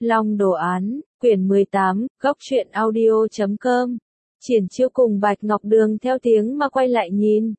Long đồ án, quyển 18, góc truyện audio.com. Triển Chiêu cùng Bạch Ngọc Đường theo tiếng mà quay lại nhìn.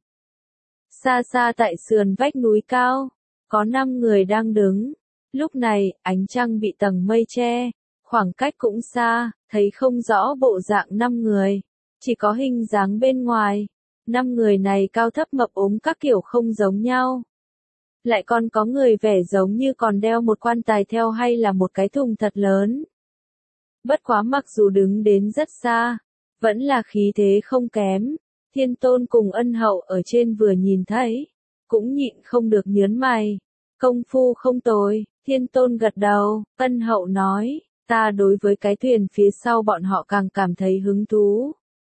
Xa xa tại sườn vách núi cao, có 5 người đang đứng. Lúc này, ánh trăng bị tầng mây che, khoảng cách cũng xa, thấy không rõ bộ dạng 5 người, chỉ có hình dáng bên ngoài. 5 người này cao thấp mập ốm các kiểu không giống nhau. Lại còn có người vẻ giống như còn đeo một quan tài theo hay là một cái thùng thật lớn. Bất quá mặc dù đứng đến rất xa, vẫn là khí thế không kém. Thiên Tôn cùng Ân Hậu ở trên vừa nhìn thấy, cũng nhịn không được nhớn mày. Công phu không tồi, Thiên Tôn gật đầu, Ân Hậu nói, ta đối với cái thuyền phía sau bọn họ càng cảm thấy hứng thú.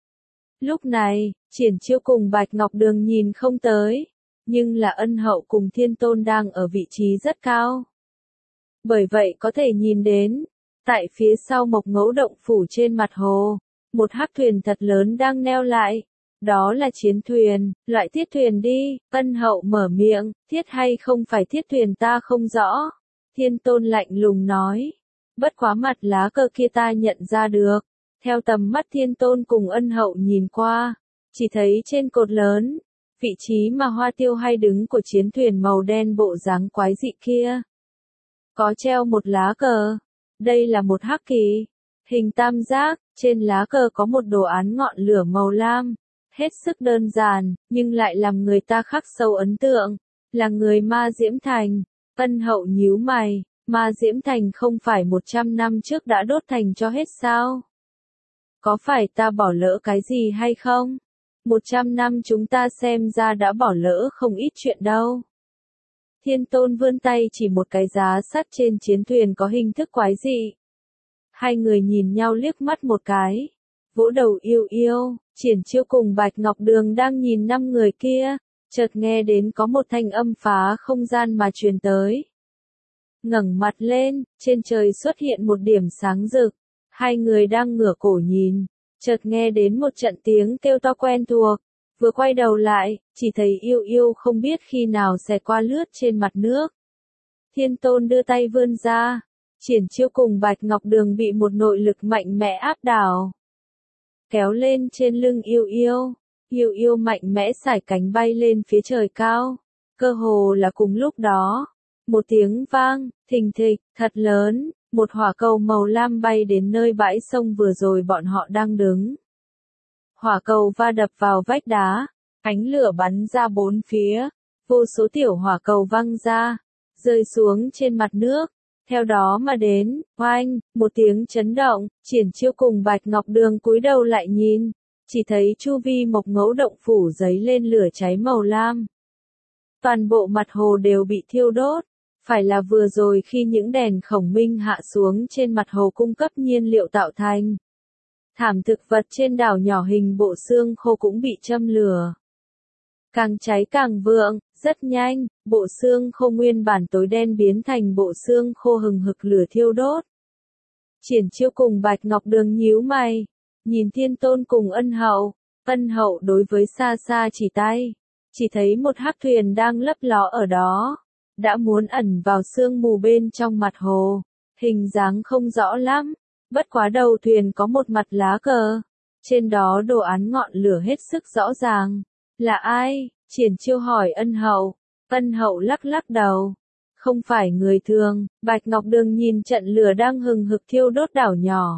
Lúc này, Triển Chiêu cùng Bạch Ngọc Đường nhìn không tới, nhưng là Ân Hậu cùng Thiên Tôn đang ở vị trí rất cao. Bởi vậy có thể nhìn đến, tại phía sau Mộc Ngẫu động phủ trên mặt hồ, một hắc thuyền thật lớn đang neo lại. Đó là chiến thuyền, loại thiết thuyền đi. Ân Hậu mở miệng, thiết hay không phải thiết thuyền ta không rõ. Thiên Tôn lạnh lùng nói, bất quá mặt lá cờ kia ta nhận ra được. Theo tầm mắt Thiên Tôn cùng Ân Hậu nhìn qua, chỉ thấy trên cột lớn, vị trí mà Hoa Tiêu hay đứng của chiến thuyền màu đen bộ dáng quái dị kia, có treo một lá cờ. Đây là một hắc kỳ, hình tam giác, trên lá cờ có một đồ án ngọn lửa màu lam, hết sức đơn giản, nhưng lại làm người ta khắc sâu ấn tượng, là người Ma Diễm Thành. Ân Hậu nhíu mày, Ma Diễm Thành không phải 100 năm trước đã đốt thành cho hết sao? Có phải ta bỏ lỡ cái gì hay không? 100 năm chúng ta xem ra đã bỏ lỡ không ít chuyện đâu. Thiên Tôn vươn tay chỉ một cái giá sắt trên chiến thuyền có hình thức quái dị. Hai người nhìn nhau liếc mắt một cái, vỗ đầu yêu yêu. Triển Chiêu cùng Bạch Ngọc Đường đang nhìn 5 người kia, chợt nghe đến có một thanh âm phá không gian mà truyền tới. Ngẩng mặt lên, trên trời xuất hiện một điểm sáng rực. Hai người đang ngửa cổ nhìn, chợt nghe đến một trận tiếng kêu to quen thuộc. Vừa quay đầu lại, chỉ thấy yêu yêu không biết khi nào xẹt qua lướt trên mặt nước. Thiên Tôn đưa tay vươn ra, Triển Chiêu cùng Bạch Ngọc Đường bị một nội lực mạnh mẽ áp đảo, kéo lên trên lưng yêu yêu. Yêu yêu mạnh mẽ sải cánh bay lên phía trời cao. Cơ hồ là cùng lúc đó, một tiếng vang, thình thịch, thật lớn, một hỏa cầu màu lam bay đến nơi bãi sông vừa rồi bọn họ đang đứng. Hỏa cầu va đập vào vách đá, ánh lửa bắn ra bốn phía, vô số tiểu hỏa cầu văng ra, rơi xuống trên mặt nước. Theo đó mà đến, oanh, một tiếng chấn động, Triển Chiêu cùng Bạch Ngọc Đường cúi đầu lại nhìn, chỉ thấy chu vi Mộc Ngẫu động phủ giấy lên lửa cháy màu lam. Toàn bộ mặt hồ đều bị thiêu đốt, phải là vừa rồi khi những đèn khổng minh hạ xuống trên mặt hồ cung cấp nhiên liệu tạo thành. Thảm thực vật trên đảo nhỏ hình bộ xương khô cũng bị châm lửa. Càng cháy càng vượng, rất nhanh, bộ xương khô nguyên bản tối đen biến thành bộ xương khô hừng hực lửa thiêu đốt. Triển Chiêu cùng Bạch Ngọc Đường nhíu mày, nhìn Thiên Tôn cùng Ân Hậu. Ân Hậu đối với xa xa chỉ tay, chỉ thấy một hắc thuyền đang lấp ló ở đó, đã muốn ẩn vào sương mù bên trong mặt hồ, hình dáng không rõ lắm. Bất quá đầu thuyền có một mặt lá cờ, trên đó đồ án ngọn lửa hết sức rõ ràng. Là ai? Triển Chiêu hỏi Ân Hậu. Ân Hậu lắc lắc đầu. Không phải người thường. Bạch Ngọc Đường nhìn trận lửa đang hừng hực thiêu đốt đảo nhỏ.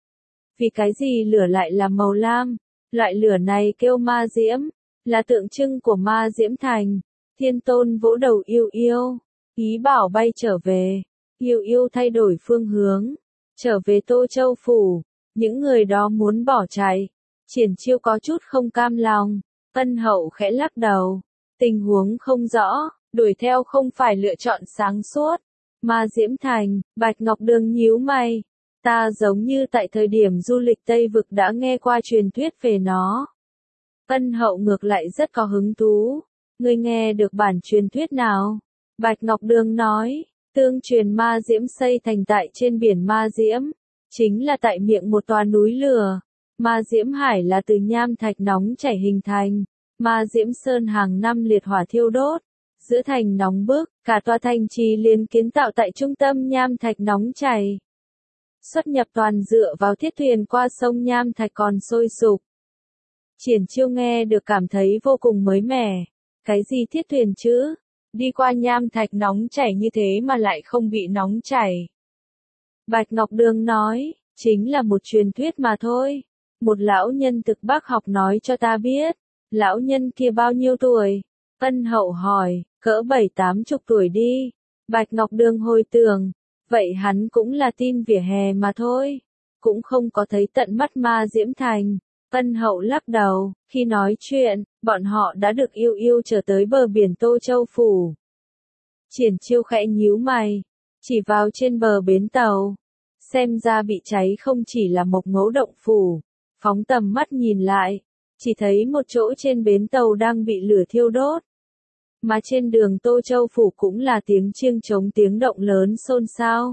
Vì cái gì lửa lại là màu lam? Loại lửa này kêu ma diễm, là tượng trưng của Ma Diễm Thành. Thiên Tôn vỗ đầu yêu yêu, ý bảo bay trở về. Yêu yêu thay đổi phương hướng, trở về Tô Châu Phủ. Những người đó muốn bỏ chạy. Triển Chiêu có chút không cam lòng. Ân Hậu khẽ lắc đầu. Tình huống không rõ, đuổi theo không phải lựa chọn sáng suốt. Ma Diễm Thành, Bạch Ngọc Đường nhíu mày. Ta giống như tại thời điểm du lịch Tây Vực đã nghe qua truyền thuyết về nó. Ân Hậu ngược lại rất có hứng thú. Ngươi nghe được bản truyền thuyết nào? Bạch Ngọc Đường nói, tương truyền Ma Diễm xây thành tại trên biển Ma Diễm, chính là tại miệng một tòa núi lửa. Ma Diễm Hải là từ nham thạch nóng chảy hình thành. Ma Diễm Sơn hàng năm liệt hỏa thiêu đốt, giữa thành nóng bức, cả tòa thành trì liền kiến tạo tại trung tâm nham thạch nóng chảy. Xuất nhập toàn dựa vào thiết thuyền qua sông Nham Thạch còn sôi sục. Triển Chiêu nghe được cảm thấy vô cùng mới mẻ. Cái gì thiết thuyền chứ? Đi qua Nham Thạch nóng chảy như thế mà lại không bị nóng chảy. Bạch Ngọc Đường nói, chính là một truyền thuyết mà thôi. Một lão nhân thực bác học nói cho ta biết. Lão nhân kia bao nhiêu tuổi? Ân Hậu hỏi, cỡ 70-80 tuổi đi. Bạch Ngọc Đường hồi tưởng, vậy hắn cũng là tin vỉa hè mà thôi. Cũng không có thấy tận mắt Ma Diễm Thành. Ân Hậu lắc đầu, khi nói chuyện, bọn họ đã được yêu yêu trở tới bờ biển Tô Châu Phủ. Triển Chiêu khẽ nhíu mày, chỉ vào trên bờ bến tàu. Xem ra bị cháy không chỉ là Mộc Ngẫu Động Phủ. Phóng tầm mắt nhìn lại, chỉ thấy một chỗ trên bến tàu đang bị lửa thiêu đốt. Mà trên đường Tô Châu Phủ cũng là tiếng chiêng trống tiếng động lớn xôn xao.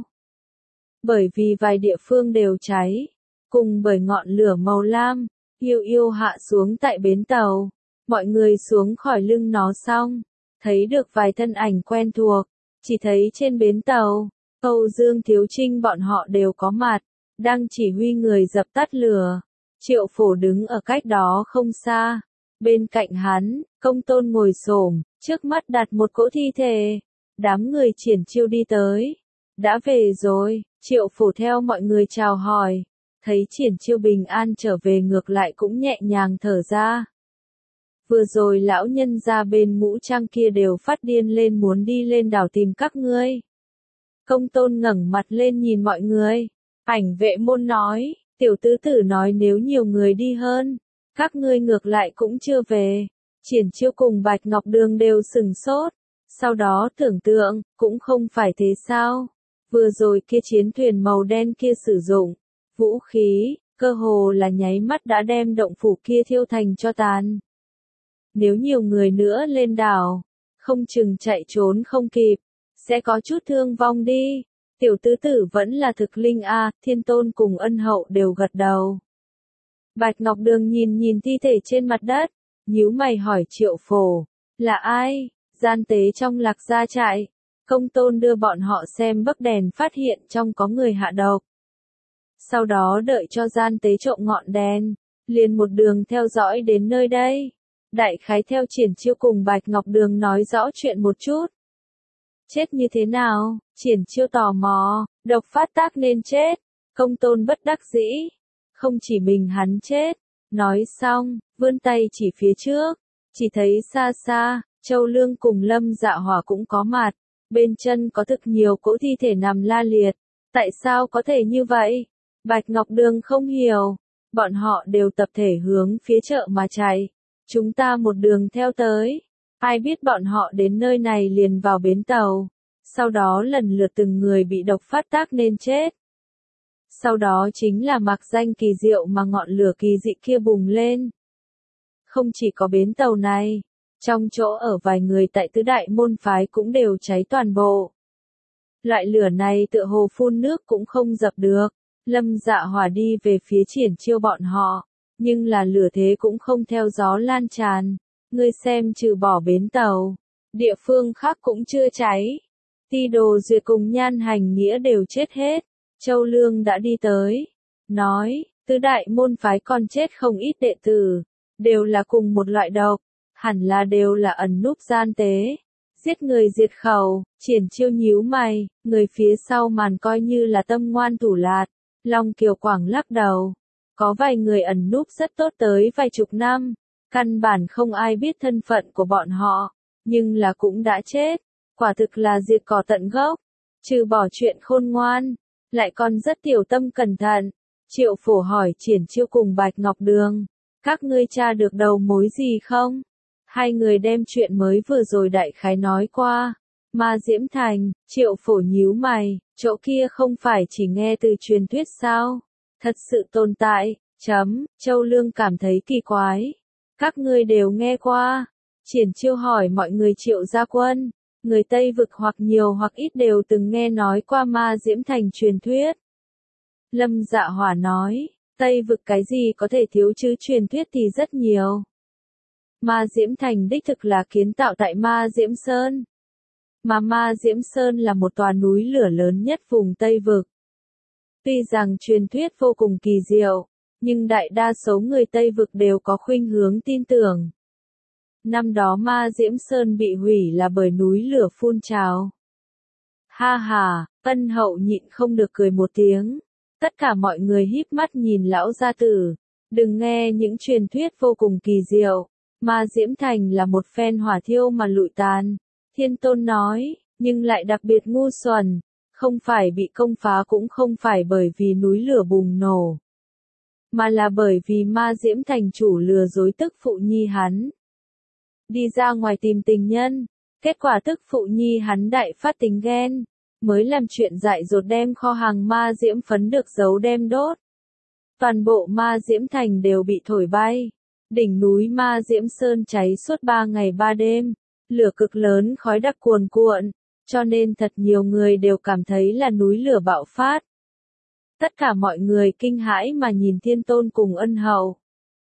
Bởi vì vài địa phương đều cháy, cùng bởi ngọn lửa màu lam, yêu yêu hạ xuống tại bến tàu. Mọi người xuống khỏi lưng nó xong, thấy được vài thân ảnh quen thuộc, chỉ thấy trên bến tàu, Âu Dương Thiếu Trinh bọn họ đều có mặt, đang chỉ huy người dập tắt lửa. Triệu Phổ đứng ở cách đó không xa, bên cạnh hắn, Công Tôn ngồi xổm, trước mắt đặt một cỗ thi thể. Đám người Triển Chiêu đi tới, đã về rồi. Triệu Phổ theo mọi người chào hỏi, thấy Triển Chiêu bình an trở về ngược lại cũng nhẹ nhàng thở ra. Vừa rồi lão nhân ra bên Ngũ Trang kia đều phát điên lên muốn đi lên đảo tìm các ngươi. Công Tôn ngẩng mặt lên nhìn mọi người, Ảnh Vệ Môn nói, tiểu tứ tử nói nếu nhiều người đi hơn, các ngươi ngược lại cũng chưa về. Triển Chiêu cùng Bạch Ngọc Đường đều sừng sốt, sau đó tưởng tượng, cũng không phải thế sao. Vừa rồi kia chiến thuyền màu đen kia sử dụng vũ khí, cơ hồ là nháy mắt đã đem động phủ kia thiêu thành tro tàn. Nếu nhiều người nữa lên đảo, không chừng chạy trốn không kịp, sẽ có chút thương vong đi. Tiểu tứ tử vẫn là thực linh a, Thiên Tôn cùng Ân Hậu đều gật đầu. Bạch Ngọc Đường nhìn nhìn thi thể trên mặt đất, nhíu mày hỏi Triệu Phổ, là ai? Gian tế trong Lạc Gia trại. Công Tôn đưa bọn họ xem bấc đèn phát hiện trong có người hạ độc. Sau đó đợi cho gian tế trộm ngọn đèn, liền một đường theo dõi đến nơi đây. Đại khái theo Triển Chiêu cùng Bạch Ngọc Đường nói rõ chuyện một chút. Chết như thế nào? Triển Chiêu tò mò, độc phát tác nên chết. Công Tôn bất đắc dĩ. Không chỉ mình hắn chết. Nói xong, vươn tay chỉ phía trước. Chỉ thấy xa xa, Châu Lương cùng Lâm Dạ Hỏa cũng có mặt. Bên chân có thực nhiều cỗ thi thể nằm la liệt. Tại sao có thể như vậy? Bạch Ngọc Đường không hiểu. Bọn họ đều tập thể hướng phía chợ mà chạy. Chúng ta một đường theo tới. Ai biết bọn họ đến nơi này liền vào bến tàu. Sau đó lần lượt từng người bị độc phát tác nên chết. Sau đó chính là mặc danh kỳ diệu mà ngọn lửa kỳ dị kia bùng lên. Không chỉ có bến tàu này, trong chỗ ở vài người tại tứ đại môn phái cũng đều cháy toàn bộ. Loại lửa này tựa hồ phun nước cũng không dập được. Lâm Dạ Hỏa đi về phía Triển Chiêu bọn họ, nhưng là lửa thế cũng không theo gió lan tràn. Ngươi xem trừ bỏ bến tàu, địa phương khác cũng chưa cháy. Ti Đồ Duyệt cùng Nhan Hành Nghĩa đều chết hết. Châu Lương đã đi tới, nói, tứ đại môn phái còn chết không ít đệ tử, đều là cùng một loại độc, hẳn là đều là ẩn núp gian tế. Giết người diệt khẩu. Triển Chiêu nhíu mày, người phía sau màn coi như là tâm ngoan thủ lạt. Long Kiều Quảng lắc đầu. Có vài người ẩn núp rất tốt tới vài chục năm, căn bản không ai biết thân phận của bọn họ, nhưng là cũng đã chết. Quả thực là diệt cỏ tận gốc. Trừ bỏ chuyện khôn ngoan, lại còn rất tiểu tâm cẩn thận. Triệu Phổ hỏi Triển Chiêu cùng Bạch Ngọc Đường, các ngươi tra được đầu mối gì không? Hai người đem chuyện mới vừa rồi đại khái nói qua. Ma Diễm Thành. Triệu Phổ nhíu mày, chỗ kia không phải chỉ nghe từ truyền thuyết sao? Thật sự tồn tại. Châu Lương cảm thấy kỳ quái. Các ngươi đều nghe qua. Triển Chiêu hỏi mọi người Triệu gia quân. Người Tây Vực hoặc nhiều hoặc ít đều từng nghe nói qua Ma Diễm Thành truyền thuyết. Lâm Dạ Hỏa nói, Tây Vực cái gì có thể thiếu chứ, truyền thuyết thì rất nhiều. Ma Diễm Thành đích thực là kiến tạo tại Ma Diễm Sơn. Mà Ma Diễm Sơn là một tòa núi lửa lớn nhất vùng Tây Vực. Tuy rằng truyền thuyết vô cùng kỳ diệu, nhưng đại đa số người Tây Vực đều có khuynh hướng tin tưởng. Năm đó Ma Diễm Sơn bị hủy là bởi núi lửa phun trào. Ha ha, Ân Hậu nhịn không được cười một tiếng. Tất cả mọi người híp mắt nhìn lão gia tử. Đừng nghe những truyền thuyết vô cùng kỳ diệu. Ma Diễm Thành là một phen hỏa thiêu mà lụi tàn. Thiên Tôn nói, nhưng lại đặc biệt ngu xuẩn. Không phải bị công phá cũng không phải bởi vì núi lửa bùng nổ. Mà là bởi vì Ma Diễm Thành chủ lừa dối tức phụ nhi hắn. Đi ra ngoài tìm tình nhân. Kết quả tức phụ nhi hắn đại phát tính ghen. Mới làm chuyện dại dột đem kho hàng ma diễm phấn được giấu đem đốt. Toàn bộ ma diễm thành đều bị thổi bay. Đỉnh núi ma diễm sơn cháy suốt 3 ngày 3 đêm. Lửa cực lớn khói đặc cuồn cuộn. Cho nên thật nhiều người đều cảm thấy là núi lửa bạo phát. Tất cả mọi người kinh hãi mà nhìn Thiên Tôn cùng Ân Hậu.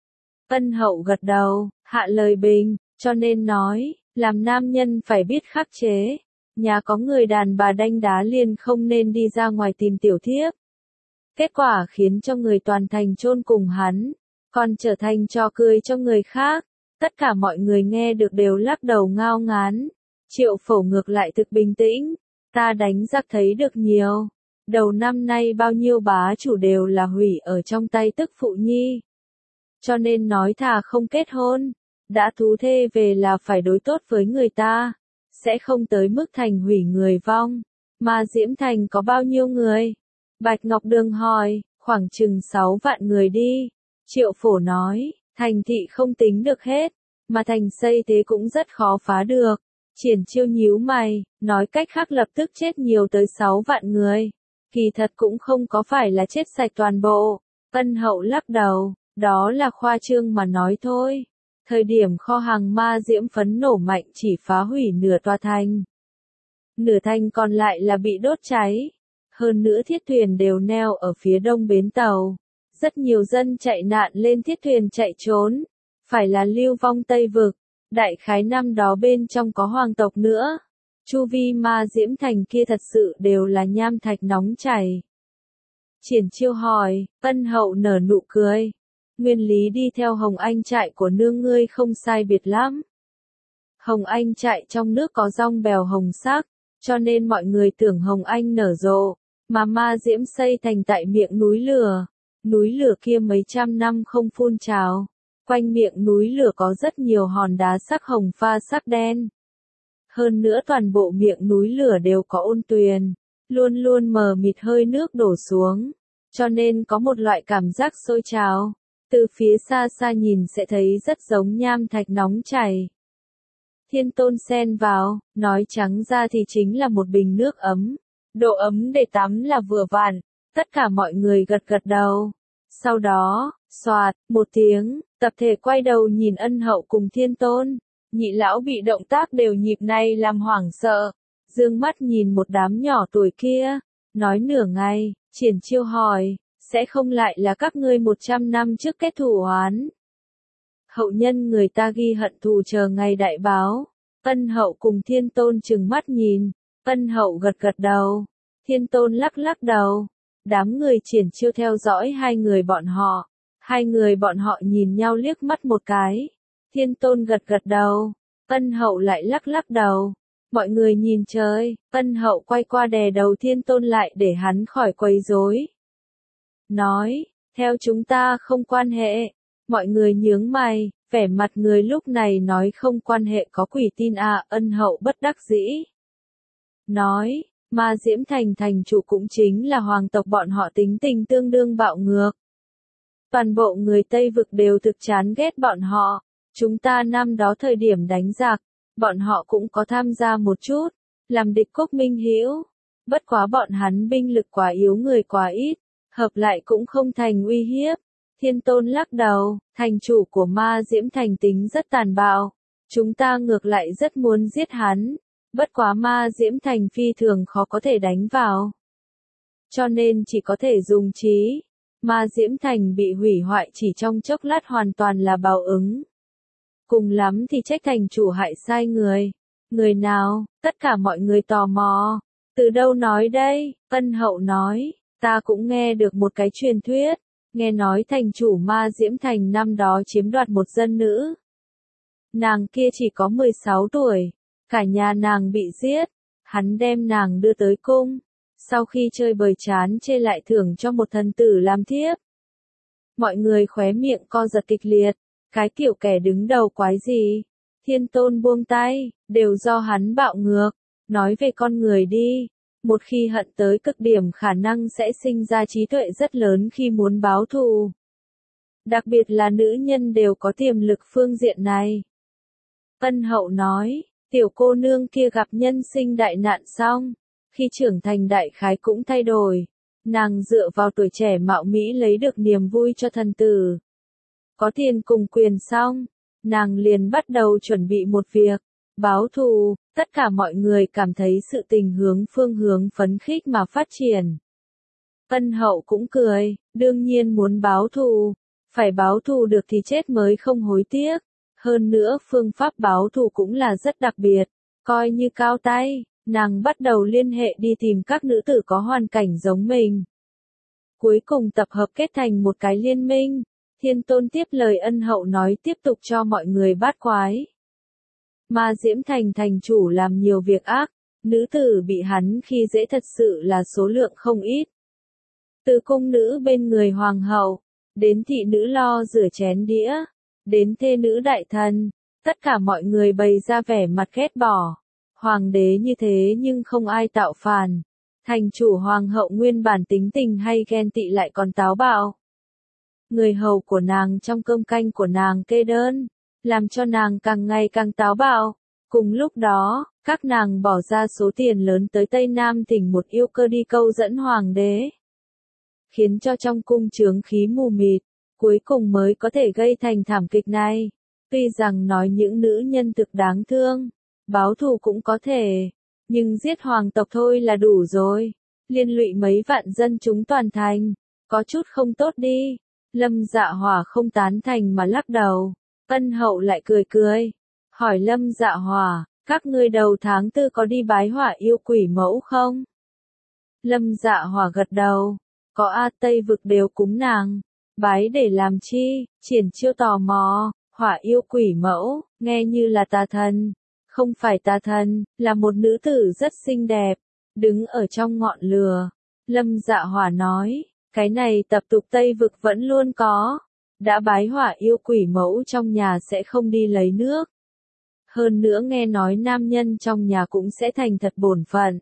Ân Hậu gật đầu, hạ lời bình, cho nên nói, làm nam nhân phải biết khắc chế. Nhà có người đàn bà đanh đá liền không nên đi ra ngoài tìm tiểu thiếp. Kết quả khiến cho người toàn thành chôn cùng hắn, còn trở thành trò cười cho người khác. Tất cả mọi người nghe được đều lắc đầu ngao ngán. Triệu Phổ ngược lại thực bình tĩnh, ta đánh giặc thấy được nhiều. Đầu năm nay bao nhiêu bá chủ đều là hủy ở trong tay tức phụ nhi. Cho nên nói thà không kết hôn, đã thú thê về là phải đối tốt với người ta. Sẽ không tới mức thành hủy người vong. Mà Diễm Thành có bao nhiêu người? Bạch Ngọc Đường hỏi, khoảng chừng 6 vạn người đi. Triệu Phổ nói, thành thị không tính được hết, mà thành xây thế cũng rất khó phá được. Triển Chiêu nhíu mày, nói cách khác lập tức chết nhiều tới 6 vạn người. Kỳ thật cũng không có phải là chết sạch toàn bộ. Ân Hậu lắc đầu, đó là khoa trương mà nói thôi. Thời điểm kho hàng ma diễm phấn nổ mạnh chỉ phá hủy nửa tòa thành. Nửa thành còn lại là bị đốt cháy. Hơn nữa thiết thuyền đều neo ở phía đông bến tàu. Rất nhiều dân chạy nạn lên thiết thuyền chạy trốn. Phải là lưu vong Tây Vực. Đại khái năm đó bên trong có hoàng tộc nữa. Chu vi ma diễm thành kia thật sự đều là nham thạch nóng chảy. Triển Chiêu hỏi, Ân Hậu nở nụ cười. Nguyên lý đi theo Hồng Anh trại của nương ngươi không sai biệt lắm. Hồng Anh trại trong nước có rong bèo hồng sắc, cho nên mọi người tưởng Hồng Anh nở rộ, mà ma diễm xây thành tại miệng núi lửa. Núi lửa kia mấy trăm năm không phun trào. Quanh miệng núi lửa có rất nhiều hòn đá sắc hồng pha sắc đen. Hơn nữa toàn bộ miệng núi lửa đều có ôn tuyền, luôn luôn mờ mịt hơi nước đổ xuống, cho nên có một loại cảm giác sôi trào. Từ phía xa xa nhìn sẽ thấy rất giống nham thạch nóng chảy. Thiên Tôn xen vào, nói trắng ra thì chính là một bình nước ấm. Độ ấm để tắm là vừa vặn, tất cả mọi người gật gật đầu. Sau đó, xoạt, một tiếng, tập thể quay đầu nhìn Ân Hậu cùng Thiên Tôn. Nhị lão bị động tác đều nhịp này làm hoảng sợ. Dương mắt nhìn một đám nhỏ tuổi kia, nói nửa ngày, Triển Chiêu hỏi. Sẽ không lại là các ngươi 100 năm trước kết thù oán. Hậu nhân người ta ghi hận thù chờ ngày đại báo. Ân Hậu cùng Thiên Tôn trừng mắt nhìn. Ân Hậu gật gật đầu. Thiên Tôn lắc lắc đầu. Đám người Triển Chiêu theo dõi hai người bọn họ. Hai người bọn họ nhìn nhau liếc mắt một cái. Thiên Tôn gật gật đầu. Ân Hậu lại lắc lắc đầu. Mọi người nhìn trời. Ân Hậu quay qua đè đầu Thiên Tôn lại để hắn khỏi quấy rối. Nói, theo chúng ta không quan hệ. Mọi người nhướng mày, vẻ mặt người lúc này nói không quan hệ có quỷ tin à. Ân Hậu bất đắc dĩ. Nói, Ma Diễm Thành thành chủ cũng chính là hoàng tộc bọn họ tính tình tương đương bạo ngược. Toàn bộ người Tây Vực đều thực chán ghét bọn họ. Chúng ta năm đó thời điểm đánh giặc, bọn họ cũng có tham gia một chút, làm địch quốc minh hữu. Bất quá bọn hắn binh lực quá yếu người quá ít. Hợp lại cũng không thành uy hiếp. Thiên Tôn lắc đầu, thành chủ của Ma Diễm Thành tính rất tàn bạo. Chúng ta ngược lại rất muốn giết hắn. Bất quá Ma Diễm Thành phi thường khó có thể đánh vào. Cho nên chỉ có thể dùng trí. Ma Diễm Thành bị hủy hoại chỉ trong chốc lát hoàn toàn là báo ứng. Cùng lắm thì trách thành chủ hại sai người. Người nào, tất cả mọi người tò mò. Từ đâu nói đây? Ân Hậu nói. Ta cũng nghe được một cái truyền thuyết, nghe nói thành chủ Ma Diễm Thành năm đó chiếm đoạt một dân nữ. Nàng kia chỉ có 16 tuổi, cả nhà nàng bị giết, hắn đem nàng đưa tới cung, sau khi chơi bời chán chê lại thưởng cho một thần tử làm thiếp. Mọi người khóe miệng co giật kịch liệt, cái kiểu kẻ đứng đầu quái gì, Thiên Tôn buông tay, đều do hắn bạo ngược, nói về con người đi. Một khi hận tới cực điểm khả năng sẽ sinh ra trí tuệ rất lớn khi muốn báo thù. Đặc biệt là nữ nhân đều có tiềm lực phương diện này. Ân Hậu nói, tiểu cô nương kia gặp nhân sinh đại nạn xong, khi trưởng thành đại khái cũng thay đổi. Nàng dựa vào tuổi trẻ mạo mỹ lấy được niềm vui cho thần tử. Có tiền cùng quyền xong, nàng liền bắt đầu chuẩn bị một việc, báo thù. Tất cả mọi người cảm thấy sự tình hướng phương hướng phấn khích mà phát triển. Ân Hậu cũng cười, đương nhiên muốn báo thù, phải báo thù được thì chết mới không hối tiếc. Hơn nữa phương pháp báo thù cũng là rất đặc biệt, coi như cao tay, nàng bắt đầu liên hệ đi tìm các nữ tử có hoàn cảnh giống mình. Cuối cùng tập hợp kết thành một cái liên minh, Thiên Tôn tiếp lời Ân Hậu nói tiếp tục cho mọi người bát quái. Ma Diễm Thành thành chủ làm nhiều việc ác, nữ tử bị hắn khi dễ thật sự là số lượng không ít. Từ cung nữ bên người hoàng hậu, đến thị nữ lo rửa chén đĩa, đến thê nữ đại thần, tất cả mọi người bày ra vẻ mặt ghét bỏ. Hoàng đế như thế nhưng không ai tạo phản. Thành chủ hoàng hậu nguyên bản tính tình hay ghen tị lại còn táo bạo. Người hầu của nàng trong cơm canh của nàng kê đơn, làm cho nàng càng ngày càng táo bạo. Cùng lúc đó, các nàng bỏ ra số tiền lớn tới Tây Nam thỉnh một yêu cơ đi câu dẫn hoàng đế. Khiến cho trong cung chướng khí mù mịt, cuối cùng mới có thể gây thành thảm kịch này. Tuy rằng nói những nữ nhân thực đáng thương, báo thù cũng có thể, nhưng giết hoàng tộc thôi là đủ rồi. Liên lụy mấy vạn dân chúng toàn thành, có chút không tốt đi. Lâm Dạ Hỏa không tán thành mà lắc đầu. Ân Hậu lại cười cười, hỏi Lâm Dạ Hỏa, các ngươi đầu tháng 4 có đi bái Hỏa yêu quỷ mẫu không? Lâm Dạ Hỏa gật đầu, có A Tây vực đều cúng nàng, bái để làm chi? Triển Chiêu tò mò, Hỏa yêu quỷ mẫu, nghe như là tà thần, không phải tà thần, là một nữ tử rất xinh đẹp, đứng ở trong ngọn lửa. Lâm Dạ Hỏa nói, cái này tập tục Tây vực vẫn luôn có. Đã bái Hỏa yêu quỷ mẫu trong nhà sẽ không đi lấy nước. Hơn nữa nghe nói nam nhân trong nhà cũng sẽ thành thật bổn phận.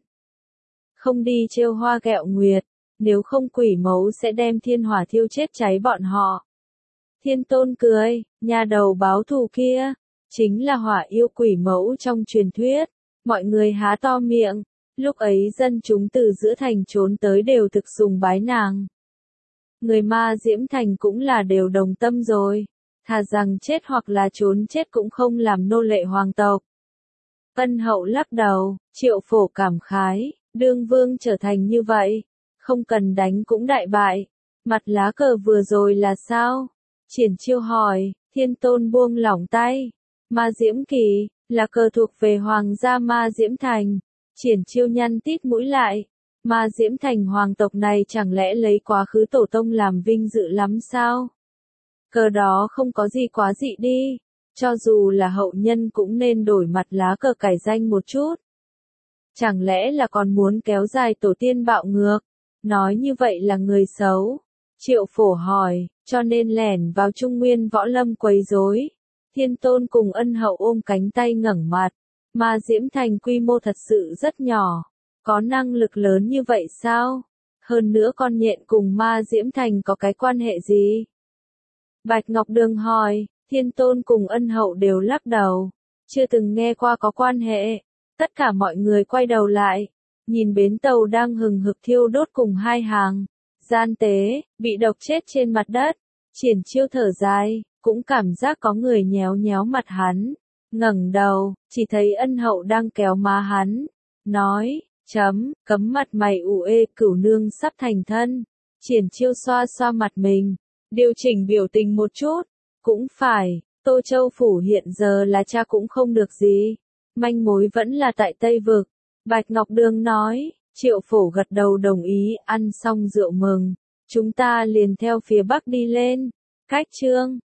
Không đi trêu hoa ghẹo nguyệt, nếu không quỷ mẫu sẽ đem thiên hỏa thiêu chết cháy bọn họ. Thiên Tôn cười, nhà đầu báo thù kia, chính là Hỏa yêu quỷ mẫu trong truyền thuyết. Mọi người há to miệng, lúc ấy dân chúng từ giữa thành trốn tới đều thực sùng bái nàng. Người Ma Diễm Thành cũng là đều đồng tâm rồi, thà rằng chết hoặc là trốn chết cũng không làm nô lệ hoàng tộc. Ân Hậu lắc đầu, Triệu Phổ cảm khái, đương vương trở thành như vậy, không cần đánh cũng đại bại. Mặt lá cờ vừa rồi là sao? Triển Chiêu hỏi, Thiên Tôn buông lỏng tay. Ma Diễm Kỳ, là cờ thuộc về Hoàng gia Ma Diễm Thành. Triển Chiêu nhăn tít mũi lại. Ma Diễm Thành hoàng tộc này chẳng lẽ lấy quá khứ tổ tông làm vinh dự lắm sao? Cờ đó không có gì quá dị đi. Cho dù là hậu nhân cũng nên đổi mặt lá cờ cải danh một chút. Chẳng lẽ là còn muốn kéo dài tổ tiên bạo ngược? Nói như vậy là người xấu. Triệu Phổ hỏi, cho nên lẻn vào Trung Nguyên võ lâm quấy rối. Thiên Tôn cùng Ân Hậu ôm cánh tay ngẩng mặt. Ma Diễm Thành quy mô thật sự rất nhỏ. Có năng lực lớn như vậy sao? Hơn nữa con nhện cùng Ma Diễm Thành có cái quan hệ gì? Bạch Ngọc Đường hỏi, Thiên Tôn cùng Ân Hậu đều lắc đầu. Chưa từng nghe qua có quan hệ. Tất cả mọi người quay đầu lại. Nhìn bến tàu đang hừng hực thiêu đốt cùng hai hàng. Gian tế, bị độc chết trên mặt đất. Triển Chiêu thở dài, cũng cảm giác có người nhéo nhéo mặt hắn. Ngẩng đầu, chỉ thấy Ân Hậu đang kéo má hắn. Nói, cấm mặt mày ủ ê cửu nương sắp thành thân. Triển Chiêu xoa xoa mặt mình, điều chỉnh biểu tình một chút. Cũng phải, Tô Châu Phủ hiện giờ là cha cũng không được gì. Manh mối vẫn là tại Tây Vực. Bạch Ngọc Đường nói, Triệu Phổ gật đầu đồng ý, ăn xong rượu mừng, chúng ta liền theo phía bắc đi lên. Cách Trương